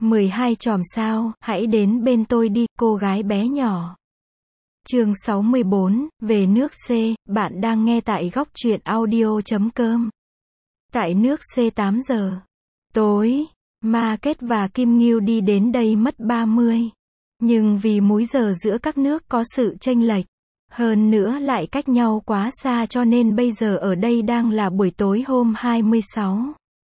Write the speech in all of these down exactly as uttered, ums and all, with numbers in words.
mười hai chòm sao, hãy đến bên tôi đi, cô gái bé nhỏ. Chương sáu mươi bốn, về nước C, bạn đang nghe tại góc truyện audio chấm com. Tại nước C tám giờ tối, Ma Kết và Kim Ngưu đi đến đây mất ba mươi. Nhưng vì múi giờ giữa các nước có sự chênh lệch, hơn nữa lại cách nhau quá xa cho nên bây giờ ở đây đang là buổi tối hôm hai mươi sáu.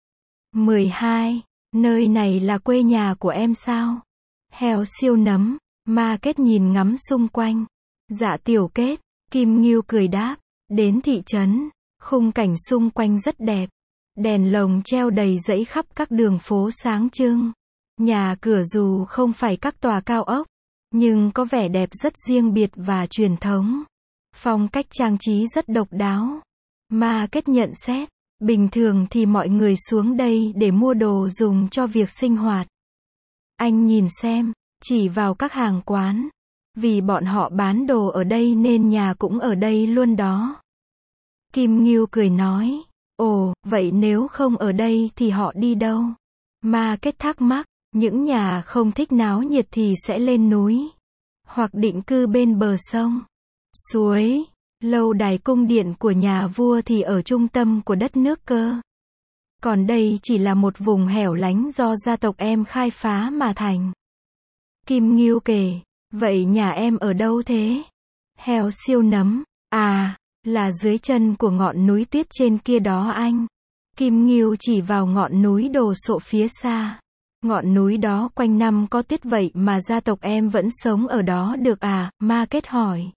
mười hai, nơi này là quê nhà của em sao? Heo siêu nấm, Ma Kết nhìn ngắm xung quanh. Dạ tiểu Kết, Kim Ngưu cười đáp, đến thị trấn, khung cảnh xung quanh rất đẹp. Đèn lồng treo đầy dãy khắp các đường phố sáng trưng. Nhà cửa dù không phải các tòa cao ốc, nhưng có vẻ đẹp rất riêng biệt và truyền thống. Phong cách trang trí rất độc đáo. Ma Kết nhận xét, bình thường thì mọi người xuống đây để mua đồ dùng cho việc sinh hoạt. Anh nhìn xem, chỉ vào các hàng quán. Vì bọn họ bán đồ ở đây nên nhà cũng ở đây luôn đó. Kim Ngưu cười nói, ồ, vậy nếu không ở đây thì họ đi đâu? Ma Kết thắc mắc, những nhà không thích náo nhiệt thì sẽ lên núi, hoặc định cư bên bờ sông, suối, lâu đài cung điện của nhà vua thì ở trung tâm của đất nước cơ. Còn đây chỉ là một vùng hẻo lánh do gia tộc em khai phá mà thành. Kim Ngưu kể, vậy nhà em ở đâu thế? Heo siêu nấm, à, là dưới chân của ngọn núi tuyết trên kia đó anh. Kim Ngưu chỉ vào ngọn núi đồ sộ phía xa. Ngọn núi đó quanh năm có tuyết vậy mà gia tộc em vẫn sống ở đó được à? Ma Kết hỏi.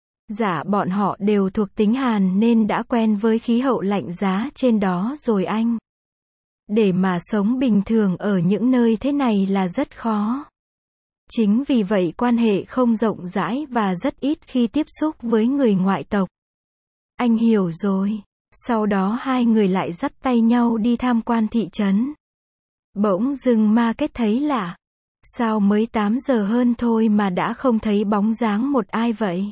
Dạ bọn họ đều thuộc tính Hàn nên đã quen với khí hậu lạnh giá trên đó rồi anh. Để mà sống bình thường ở những nơi thế này là rất khó. Chính vì vậy quan hệ không rộng rãi và rất ít khi tiếp xúc với người ngoại tộc. Anh hiểu rồi. Sau đó hai người lại dắt tay nhau đi tham quan thị trấn. Bỗng dưng Ma Kết thấy lạ. Sao mới tám giờ hơn thôi mà đã không thấy bóng dáng một ai vậy?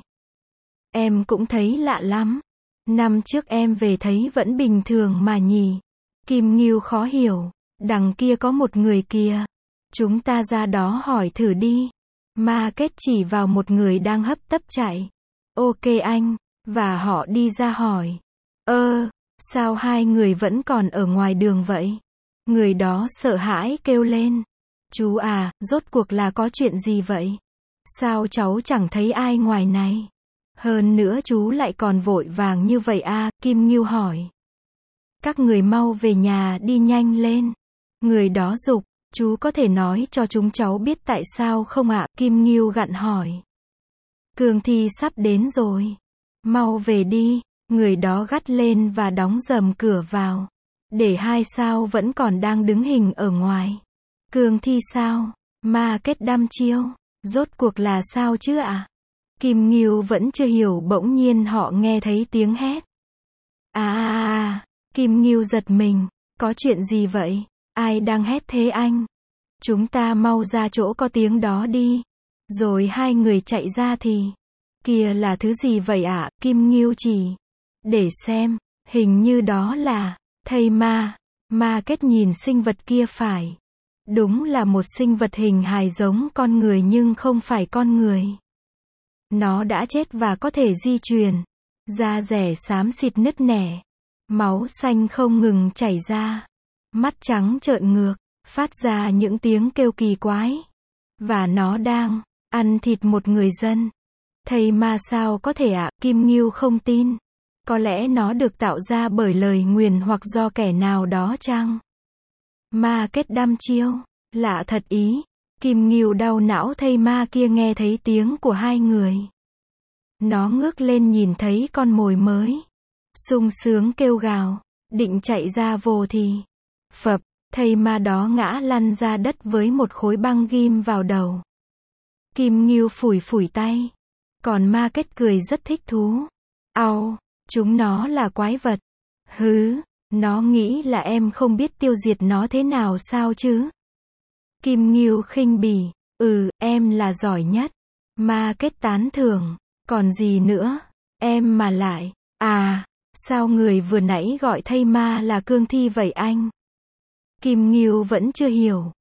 Em cũng thấy lạ lắm. Năm trước em về thấy vẫn bình thường mà nhỉ. Kim Ngưu khó hiểu. Đằng kia có một người kìa. Chúng ta ra đó hỏi thử đi. Ma Kết chỉ vào một người đang hấp tấp chạy. Ok anh. Và họ đi ra hỏi. Ơ, sao hai người vẫn còn ở ngoài đường vậy? Người đó sợ hãi kêu lên. Chú à, rốt cuộc là có chuyện gì vậy? Sao cháu chẳng thấy ai ngoài này? Hơn nữa chú lại còn vội vàng như vậy à? Kim Ngưu hỏi. Các người mau về nhà đi nhanh lên. Người đó giục, chú có thể nói cho chúng cháu biết tại sao không ạ? Kim Ngưu gặn hỏi. Cương thi sắp đến rồi. Mau về đi. Người đó gắt lên và đóng rầm cửa vào. Để hai sao vẫn còn đang đứng hình ở ngoài. Cương thi sao? Ma Kết đăm chiêu. Rốt cuộc là sao chứ ạ? À? Kim Ngưu vẫn chưa hiểu, bỗng nhiên họ nghe thấy tiếng hét. À à à, Kim Ngưu giật mình. Có chuyện gì vậy? Ai đang hét thế anh? Chúng ta mau ra chỗ có tiếng đó đi. Rồi hai người chạy ra thì. Kia là thứ gì vậy ạ? À? Kim Ngưu chỉ. Để xem, hình như đó là thây ma. Ma Kết nhìn sinh vật kia phải. Đúng là một sinh vật hình hài giống con người nhưng không phải con người. Nó đã chết và có thể di chuyển. Da rẻ xám xịt nứt nẻ. Máu xanh không ngừng chảy ra. Mắt trắng trợn ngược, phát ra những tiếng kêu kỳ quái. Và nó đang ăn thịt một người dân. Thây ma sao có thể ạ? À? Kim Ngưu không tin. Có lẽ nó được tạo ra bởi lời nguyền hoặc do kẻ nào đó chăng? Ma Kết đăm chiêu. Lạ thật ý. Kim Ngưu đau não thây ma kia nghe thấy tiếng của hai người. Nó ngước lên nhìn thấy con mồi mới. Sung sướng kêu gào. Định chạy ra vồ thì. Phập, thây ma đó ngã lăn ra đất với một khối băng ghim vào đầu. Kim Ngưu phủi phủi tay. Còn Ma Kết cười rất thích thú. Au, chúng nó là quái vật. Hứ, nó nghĩ là em không biết tiêu diệt nó thế nào sao chứ? Kim Ngưu khinh bỉ. Ừ, em là giỏi nhất. Ma Kết tán thưởng. Còn gì nữa? Em mà lại. À, sao người vừa nãy gọi thây ma là cương thi vậy anh? Kim Ngưu vẫn chưa hiểu.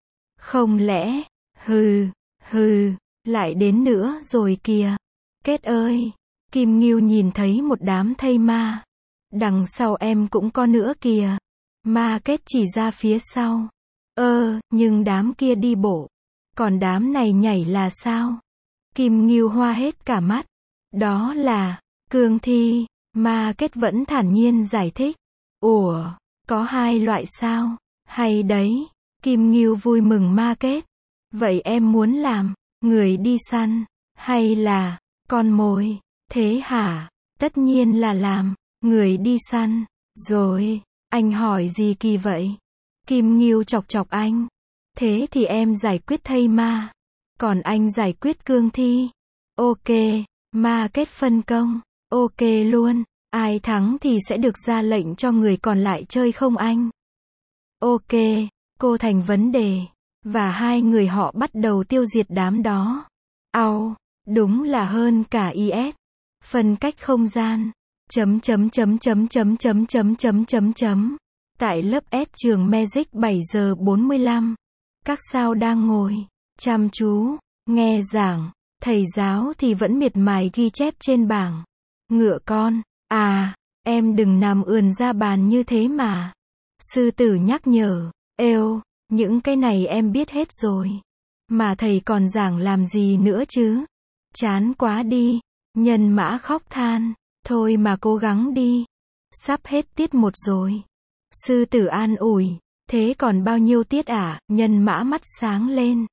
Không lẽ, hừ, hừ, lại đến nữa rồi kìa. Kết ơi, Kim Ngưu nhìn thấy một đám thây ma. Đằng sau em cũng có nữa kìa. Ma Kết chỉ ra phía sau. Ơ, nhưng đám kia đi bộ. Còn đám này nhảy là sao? Kim Ngưu hoa hết cả mắt. Đó là cương thi. Ma Kết vẫn thản nhiên giải thích. Ủa, có hai loại sao? Hay đấy. Kim Ngưu vui mừng Ma Kết. Vậy em muốn làm người đi săn hay là con mồi? Thế hả? Tất nhiên là làm người đi săn. Rồi, anh hỏi gì kỳ vậy? Kim Ngưu chọc chọc anh. Thế thì em giải quyết thây ma. Còn anh giải quyết cương thi. Ok, Ma Kết phân công. Ok luôn. Ai thắng thì sẽ được ra lệnh cho người còn lại chơi không anh? Ok, cô thành vấn đề. Và hai người họ bắt đầu tiêu diệt đám đó. Au, đúng là hơn cả i ét. Phân cách không gian. Chấm chấm chấm chấm chấm chấm chấm chấm chấm chấm. Tại lớp S trường Magic bảy giờ bốn mươi lăm. Các sao đang ngồi chăm chú nghe giảng. Thầy giáo thì vẫn miệt mài ghi chép trên bảng. Ngựa con, à, em đừng nằm ườn ra bàn như thế mà. Sư tử nhắc nhở. Êu, những cái này em biết hết rồi. Mà thầy còn giảng làm gì nữa chứ? Chán quá đi. Nhân mã khóc than. Thôi mà cố gắng đi. Sắp hết tiết một rồi. Sư tử an ủi. Thế còn bao nhiêu tiết à? Nhân mã mắt sáng lên.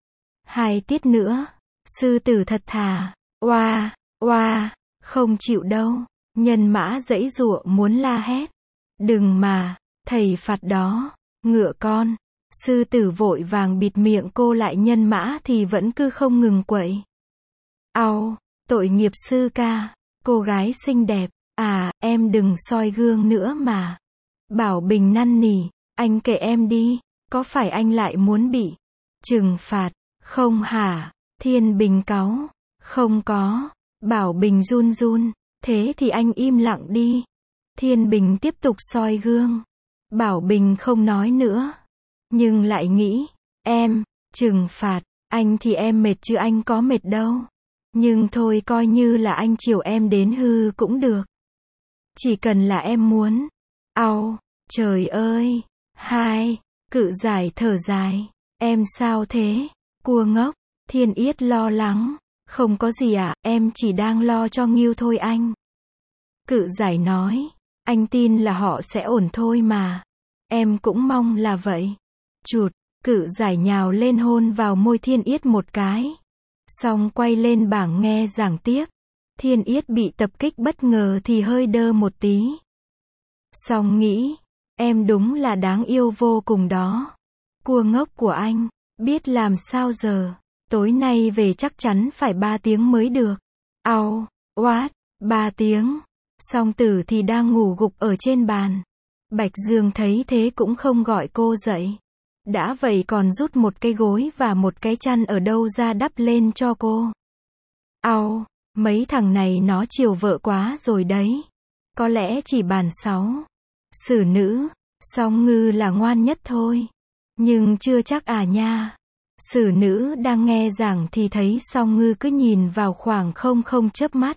Hai tiết nữa. Sư tử thật thà. Oa, oa, không chịu đâu. Nhân mã giãy giụa muốn la hét. Đừng mà, thầy phạt đó. Ngựa con. Sư tử vội vàng bịt miệng cô lại, nhân mã thì vẫn cứ không ngừng quậy. Au, tội nghiệp sư ca. Cô gái xinh đẹp. À, em đừng soi gương nữa mà. Bảo Bình năn nỉ. Anh kệ em đi. Có phải anh lại muốn bị trừng phạt? Không hả? Thiên Bình cáu. Không có. Bảo Bình run run. Thế thì anh im lặng đi. Thiên Bình tiếp tục soi gương. Bảo Bình không nói nữa. Nhưng lại nghĩ. Em, trừng phạt. Anh thì em mệt chứ anh có mệt đâu. Nhưng thôi coi như là anh chiều em đến hư cũng được. Chỉ cần là em muốn. Au, trời ơi. Hai, cự giải thở dài. Em sao thế? Cua ngốc. Thiên Yết lo lắng. Không có gì ạ, à, em chỉ đang lo cho Ngưu thôi anh. Cự giải nói. Anh tin là họ sẽ ổn thôi mà. Em cũng mong là vậy. Chụt, cự giải nhào lên hôn vào môi Thiên Yết một cái. Xong quay lên bảng nghe giảng tiếp. Thiên Yết bị tập kích bất ngờ thì hơi đơ một tí. Xong nghĩ. Em đúng là đáng yêu vô cùng đó. Cua ngốc của anh. Biết làm sao giờ. Tối nay về chắc chắn phải ba tiếng mới được. Au, what, ba tiếng. Song Tử thì đang ngủ gục ở trên bàn. Bạch Dương thấy thế cũng không gọi cô dậy. Đã vậy còn rút một cái gối và một cái chăn ở đâu ra đắp lên cho cô. Au, mấy thằng này nó chiều vợ quá rồi đấy. Có lẽ chỉ bàn sáu. Xử nữ, Song Ngư là ngoan nhất thôi. Nhưng chưa chắc à nha. Xử nữ đang nghe giảng thì thấy Song Ngư cứ nhìn vào khoảng không không chớp mắt.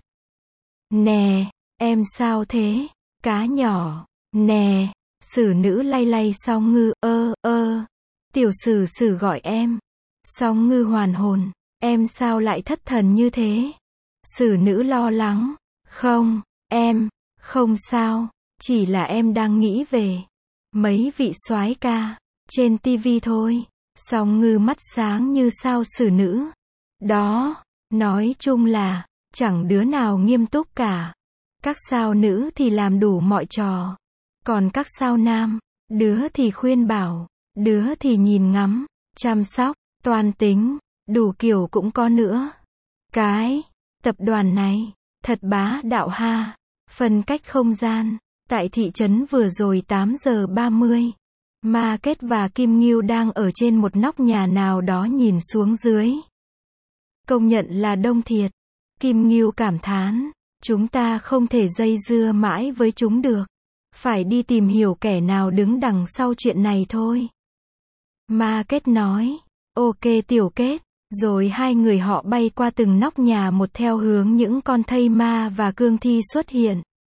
Nè, em sao thế? Cá nhỏ. Nè, xử nữ lay lay Song Ngư. Ơ, ơ. Tiểu sử sử gọi em. Song Ngư hoàn hồn. Em sao lại thất thần như thế? Xử nữ lo lắng. Không, em, không sao. Chỉ là em đang nghĩ về mấy vị soái ca trên tivi thôi. Song Ngư mắt sáng như sao. Xử nữ. Đó, nói chung là chẳng đứa nào nghiêm túc cả. Các sao nữ thì làm đủ mọi trò. Còn các sao nam, đứa thì khuyên bảo, đứa thì nhìn ngắm, chăm sóc, toan tính, đủ kiểu cũng có nữa. Cái tập đoàn này thật bá đạo ha. Phân cách không gian. Tại thị trấn vừa rồi tám giờ ba mươi. Ma Kết và Kim Ngưu đang ở trên một nóc nhà nào đó nhìn xuống dưới. Công nhận là đông thiệt. Kim Ngưu cảm thán. Chúng ta không thể dây dưa mãi với chúng được. Phải đi tìm hiểu kẻ nào đứng đằng sau chuyện này thôi. Ma Kết nói. Ok tiểu kết. Rồi hai người họ bay qua từng nóc nhà một theo hướng những con thây ma và cương thi xuất hiện.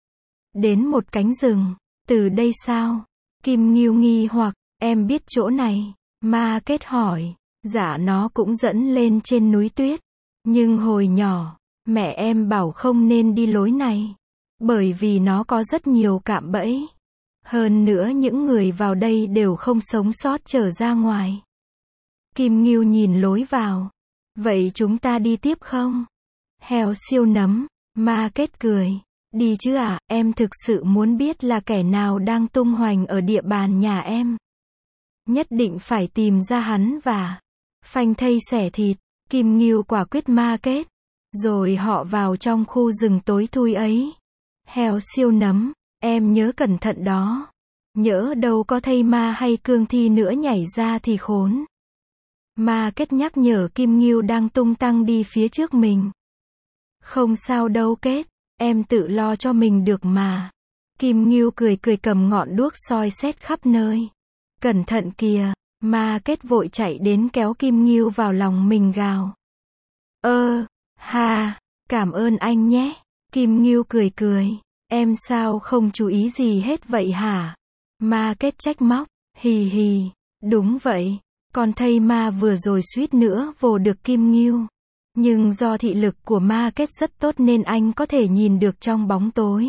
Đến một cánh rừng. Từ đây sao? Kim Ngưu nghi hoặc, em biết chỗ này. Ma Kết hỏi. Dạ nó cũng dẫn lên trên núi tuyết. Nhưng hồi nhỏ, mẹ em bảo không nên đi lối này. Bởi vì nó có rất nhiều cạm bẫy. Hơn nữa những người vào đây đều không sống sót trở ra ngoài. Kim Ngưu nhìn lối vào. Vậy chúng ta đi tiếp không? Heo siêu nấm. Ma Kết cười. Đi chứ ạ, à, em thực sự muốn biết là kẻ nào đang tung hoành ở địa bàn nhà em. Nhất định phải tìm ra hắn và phanh thây xẻ thịt. Kim Ngưu quả quyết Ma Kết. Rồi họ vào trong khu rừng tối thui ấy. Heo siêu nấm, em nhớ cẩn thận đó. Nhỡ đâu có thây ma hay cương thi nữa nhảy ra thì khốn. Ma Kết nhắc nhở Kim Ngưu đang tung tăng đi phía trước mình. Không sao đâu Kết, em tự lo cho mình được mà. Kim Ngưu cười cười cầm ngọn đuốc soi xét khắp nơi. Cẩn thận kìa, Ma Kết vội chạy đến kéo Kim Ngưu vào lòng mình gào. Ơ, ha, cảm ơn anh nhé. Kim Ngưu cười cười, em sao không chú ý gì hết vậy hả? Ma Kết trách móc, hì hì, đúng vậy, con thây ma vừa rồi suýt nữa vồ được Kim Ngưu. Nhưng do thị lực của Ma Kết rất tốt nên anh có thể nhìn được trong bóng tối.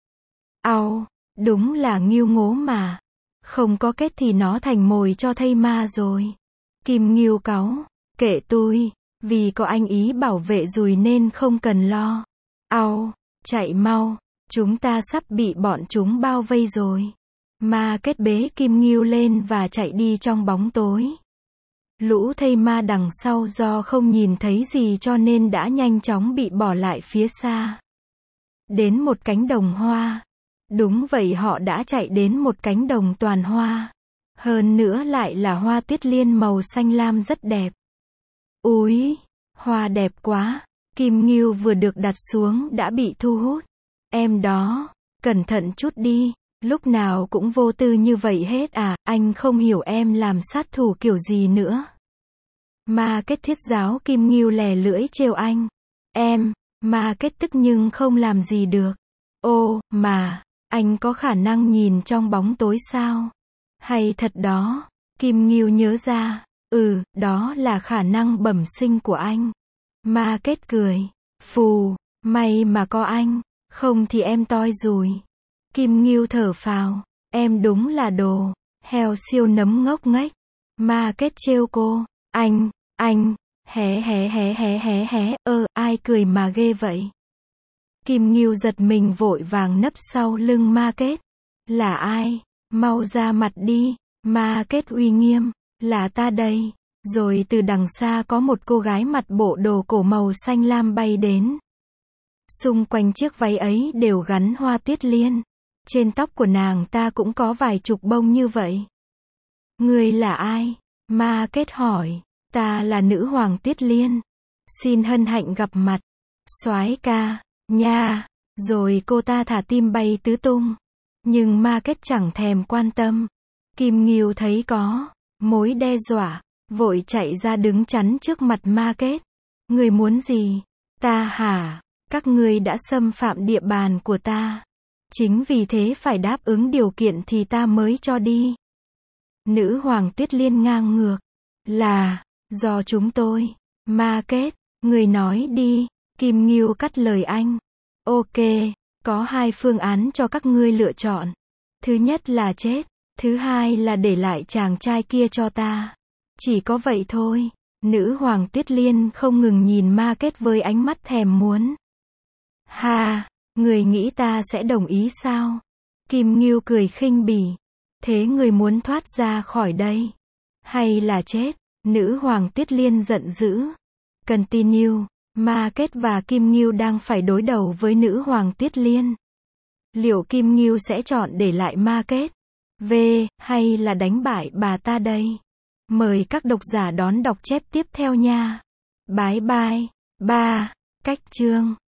Au, đúng là Ngưu ngố mà. Không có Kết thì nó thành mồi cho thây ma rồi. Kim Ngưu cáu, kệ tôi, vì có anh ý bảo vệ rồi nên không cần lo. Au, chạy mau, chúng ta sắp bị bọn chúng bao vây rồi. Ma Kết bế Kim Ngưu lên và chạy đi trong bóng tối. Lũ thây ma đằng sau do không nhìn thấy gì cho nên đã nhanh chóng bị bỏ lại phía xa. Đến một cánh đồng hoa. Đúng vậy, họ đã chạy đến một cánh đồng toàn hoa. Hơn nữa lại là hoa tuyết liên màu xanh lam rất đẹp. Úi, hoa đẹp quá. Kim Ngưu vừa được đặt xuống đã bị thu hút. Em đó, cẩn thận chút đi, lúc nào cũng vô tư như vậy hết à, anh không hiểu em làm sát thủ kiểu gì nữa. Ma Kết thuyết giáo Kim Ngưu lè lưỡi trêu anh. Em, Ma Kết tức nhưng không làm gì được. Ô, mà, anh có khả năng nhìn trong bóng tối sao? Hay thật đó, Kim Ngưu nhớ ra, ừ, đó là khả năng bẩm sinh của anh. Ma Kết cười, phù, may mà có anh, không thì em toi rồi. Kim Ngưu thở phào, em đúng là đồ, heo siêu nấm ngốc nghếch. Ma Kết trêu cô, anh, anh, hé hé hé hé hé hé, ơ, ai cười mà ghê vậy? Kim Ngưu giật mình vội vàng nấp sau lưng Ma Kết. Là ai? Mau ra mặt đi. Ma Kết uy nghiêm, là ta đây. Rồi từ đằng xa có một cô gái mặc bộ đồ cổ màu xanh lam bay đến. Xung quanh chiếc váy ấy đều gắn hoa tuyết liên. Trên tóc của nàng ta cũng có vài chục bông như vậy. Ngươi là ai? Ma Kết hỏi. Ta là nữ hoàng Tuyết Liên. Xin hân hạnh gặp mặt. Soái ca, nha. Rồi cô ta thả tim bay tứ tung. Nhưng Ma Kết chẳng thèm quan tâm. Kim Ngưu thấy có mối đe dọa, vội chạy ra đứng chắn trước mặt Ma Kết. Người muốn gì? Ta hả? Các ngươi đã xâm phạm địa bàn của ta. Chính vì thế phải đáp ứng điều kiện thì ta mới cho đi. Nữ hoàng Tuyết Liên ngang ngược. Là, do chúng tôi. Ma Kết, người nói đi. Kim Ngưu cắt lời anh. Ok, có hai phương án cho các ngươi lựa chọn. Thứ nhất là chết. Thứ hai là để lại chàng trai kia cho ta. Chỉ có vậy thôi. Nữ hoàng Tuyết Liên không ngừng nhìn Ma Kết với ánh mắt thèm muốn. Ha, người nghĩ ta sẽ đồng ý sao? Kim Ngưu cười khinh bỉ. Thế người muốn thoát ra khỏi đây? Hay là chết? Nữ hoàng Tuyết Liên giận dữ. Continue. Ma Kết và Kim Ngưu đang phải đối đầu với nữ hoàng Tuyết Liên. Liệu Kim Ngưu sẽ chọn để lại Ma Kết? V, hay là đánh bại bà ta đây? Mời các độc giả đón đọc chép tiếp theo nha. Bye bye. ba. Cách chương